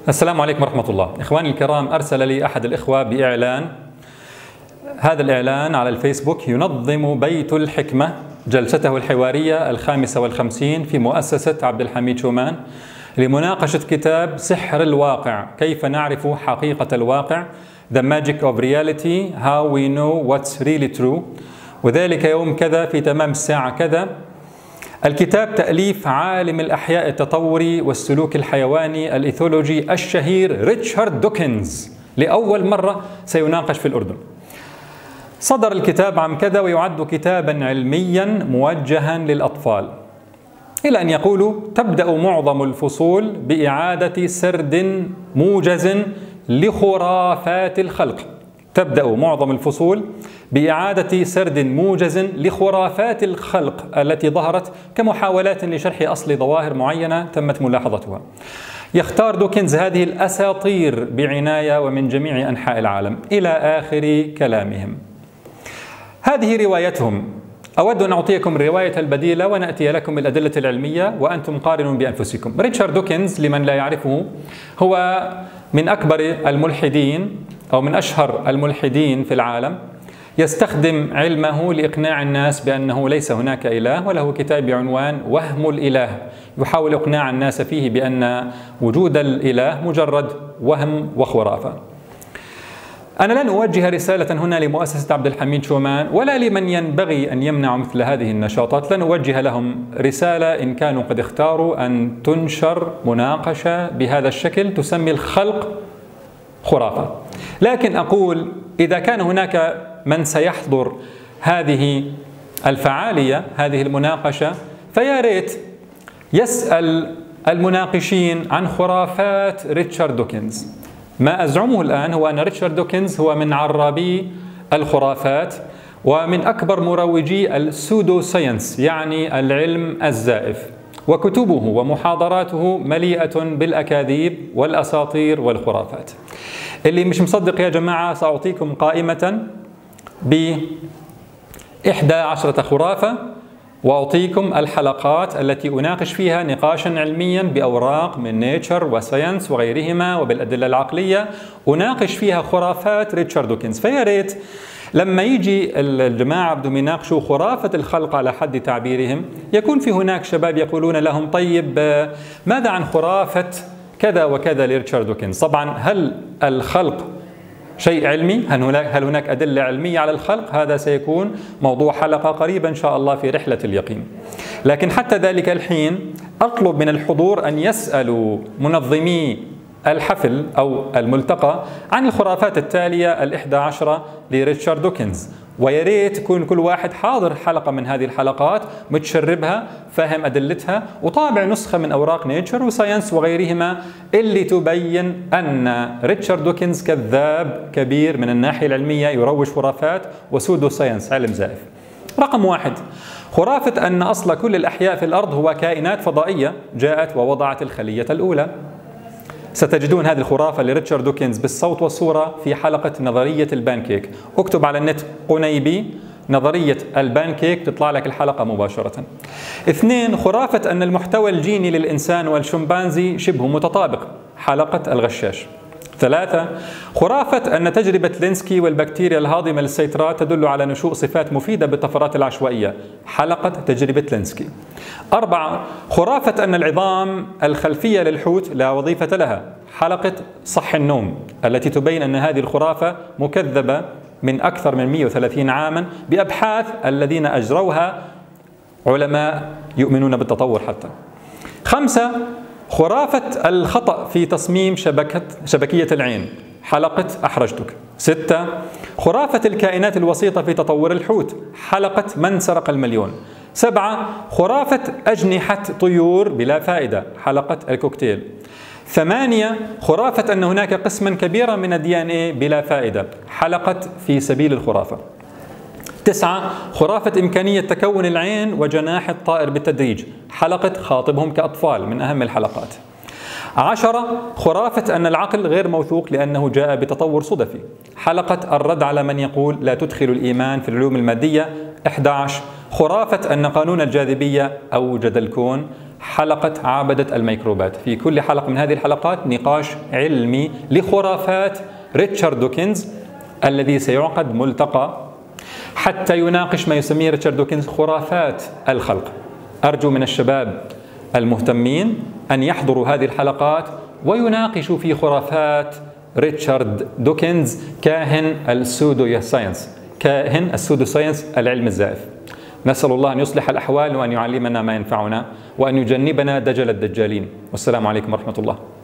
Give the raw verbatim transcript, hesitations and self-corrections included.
السلام عليكم ورحمة الله. إخواني الكرام، أرسل لي أحد الإخوة بإعلان. هذا الإعلان على الفيسبوك: ينظم بيت الحكمة جلسته الحوارية الخامسة والخمسين في مؤسسة عبد الحميد شومان لمناقشة كتاب سحر الواقع، كيف نعرف حقيقة الواقع، The Magic of Reality, How We Know What's Really True، وذلك يوم كذا في تمام الساعة كذا. الكتاب تأليف عالم الأحياء التطوري والسلوك الحيواني الإيثولوجي الشهير ريتشارد دوكنز، لأول مرة سيناقش في الأردن. صدر الكتاب عام كذا ويعد كتابا علميا موجها للأطفال، إلى أن يقولوا تبدأ معظم الفصول بإعادة سرد موجز لخرافات الخلق. تبدأ معظم الفصول بإعادة سرد موجز لخرافات الخلق التي ظهرت كمحاولات لشرح أصل ظواهر معينة تمت ملاحظتها. يختار دوكنز هذه الأساطير بعناية ومن جميع أنحاء العالم إلى آخر كلامهم. هذه روايتهم. أود أن أعطيكم الرواية البديلة ونأتي لكم بالأدلة العلمية وأنتم قارنوا بأنفسكم. ريتشارد دوكنز لمن لا يعرفه هو من أكبر الملحدين أو من أشهر الملحدين في العالم. يستخدم علمه لإقناع الناس بأنه ليس هناك إله، وله كتاب بعنوان وهم الإله يحاول إقناع الناس فيه بأن وجود الإله مجرد وهم وخرافة. أنا لن أوجه رسالة هنا لمؤسسة عبد الحميد شومان ولا لمن ينبغي أن يمنع مثل هذه النشاطات. لن أوجه لهم رسالة إن كانوا قد اختاروا أن تنشر مناقشة بهذا الشكل تسمي الخلق خرافة. لكن أقول إذا كان هناك من سيحضر هذه الفعالية، هذه المناقشة، فيا ريت يسأل المناقشين عن خرافات ريتشارد دوكنز. ما أزعمه الآن هو أن ريتشارد دوكنز هو من عرابي الخرافات ومن أكبر مروجي السودو ساينس، يعني العلم الزائف، وكتبه ومحاضراته مليئة بالأكاذيب والأساطير والخرافات. اللي مش مصدق يا جماعة سأعطيكم قائمة بإحدى عشرة خرافة، وأعطيكم الحلقات التي أناقش فيها نقاشا علميا بأوراق من نيتشر وساينس وغيرهما وبالأدلة العقلية، أناقش فيها خرافات ريتشارد دوكنز. فيا ريت لما يجي الجماعة بدهم يناقشوا خرافة الخلق على حد تعبيرهم يكون في هناك شباب يقولون لهم طيب ماذا عن خرافة كذا وكذا لريتشارد دوكنز؟ طبعا هل الخلق شيء علمي؟ هل هناك هل هناك أدلة علمية على الخلق؟ هذا سيكون موضوع حلقة قريبا إن شاء الله في رحلة اليقين. لكن حتى ذلك الحين أطلب من الحضور أن يسألوا منظمي الحفل أو الملتقى عن الخرافات التالية الإحدى عشرة لريتشارد دوكنز، ويا ريت يكون كل واحد حاضر حلقة من هذه الحلقات متشربها، فاهم أدلتها، وطابع نسخة من أوراق نيتشر وساينس وغيرهما اللي تبين أن ريتشارد دوكنز كذاب كبير من الناحية العلمية، يروج خرافات وسودو ساينس، علم زائف. رقم واحد، خرافة أن أصل كل الأحياء في الأرض هو كائنات فضائية جاءت ووضعت الخلية الأولى. ستجدون هذه الخرافة لريتشارد دوكنز بالصوت والصورة في حلقة نظرية البانكيك. اكتب على النت قنيبي نظرية البانكيك تطلع لك الحلقة مباشرة. اثنين، خرافة أن المحتوى الجيني للإنسان والشمبانزي شبه متطابق، حلقة الغشاش. ثلاثة، خرافة أن تجربة لينسكي والبكتيريا الهاضمة للسيترات تدل على نشوء صفات مفيدة بالطفرات العشوائية، حلقة تجربة لينسكي. أربعة، خرافة أن العظام الخلفية للحوت لا وظيفة لها، حلقة صح النوم، التي تبين أن هذه الخرافة مكذبة من أكثر من مئة وثلاثين عاما بأبحاث الذين أجروها علماء يؤمنون بالتطور حتى. خمسة، خرافة الخطأ في تصميم شبكة شبكية العين، حلقة أحرجتك. ستة، خرافة الكائنات الوسيطة في تطور الحوت، حلقة من سرق المليون. سبعة، خرافة أجنحة طيور بلا فائدة، حلقة الكوكتيل. ثمانية، خرافة أن هناك قسما كبيرا من الدي ان اي بلا فائدة، حلقة في سبيل الخرافة. تسعة، خرافة إمكانية تكون العين وجناح الطائر بالتدريج، حلقة خاطبهم كأطفال، من أهم الحلقات. عشرة، خرافة أن العقل غير موثوق لأنه جاء بتطور صدفي، حلقة الرد على من يقول لا تدخل الإيمان في العلوم المادية. أحد عشر، خرافة أن قانون الجاذبية أوجد الكون، حلقة عابدة الميكروبات. في كل حلقة من هذه الحلقات نقاش علمي لخرافات ريتشارد دوكنز الذي سيعقد ملتقى حتى يناقش ما يسميه ريتشارد دوكنز خرافات الخلق. أرجو من الشباب المهتمين أن يحضروا هذه الحلقات ويناقشوا في خرافات ريتشارد دوكنز كاهن السودو ساينس، كاهن السودو ساينس العلم الزائف. نسأل الله أن يصلح الأحوال وأن يعلمنا ما ينفعنا وأن يجنبنا دجل الدجالين. والسلام عليكم ورحمة الله.